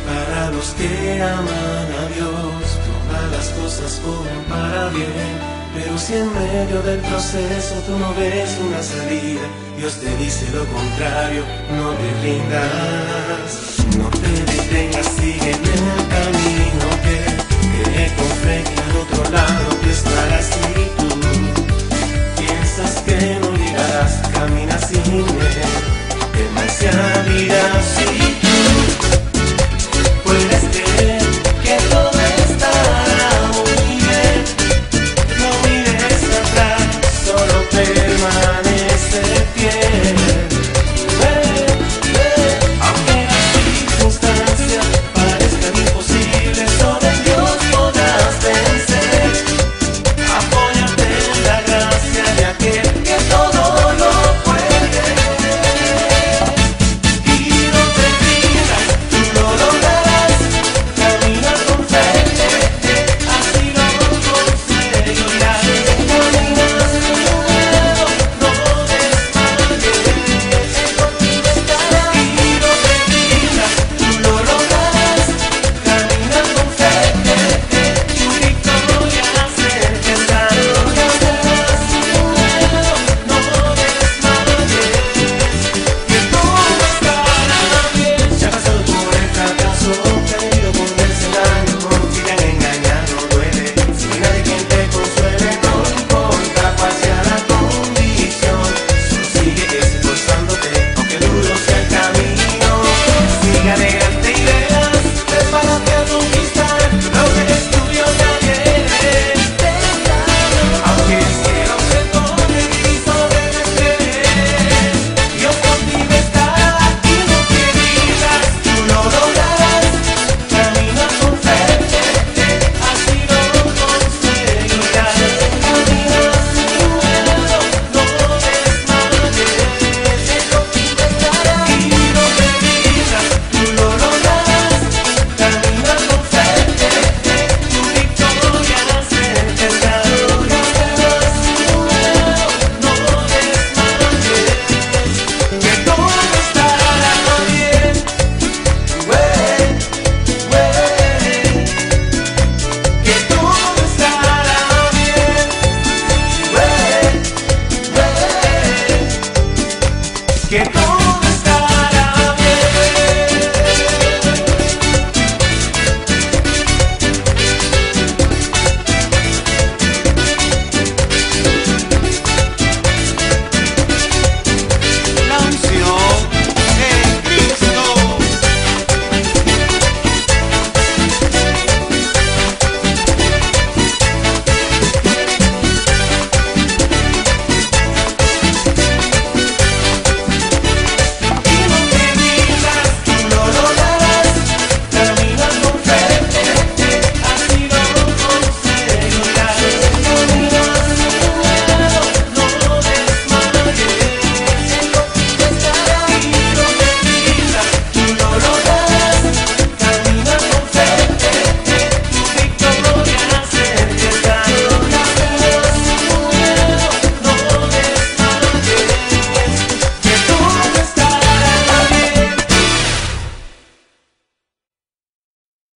Para los que aman a Dios, todas las cosas obran para bien. Pero si en medio del proceso tú no ves una salida, Dios te dice lo contrario, no te rindas. No te detengas, sigue en el camino que cree con fe que al otro lado te está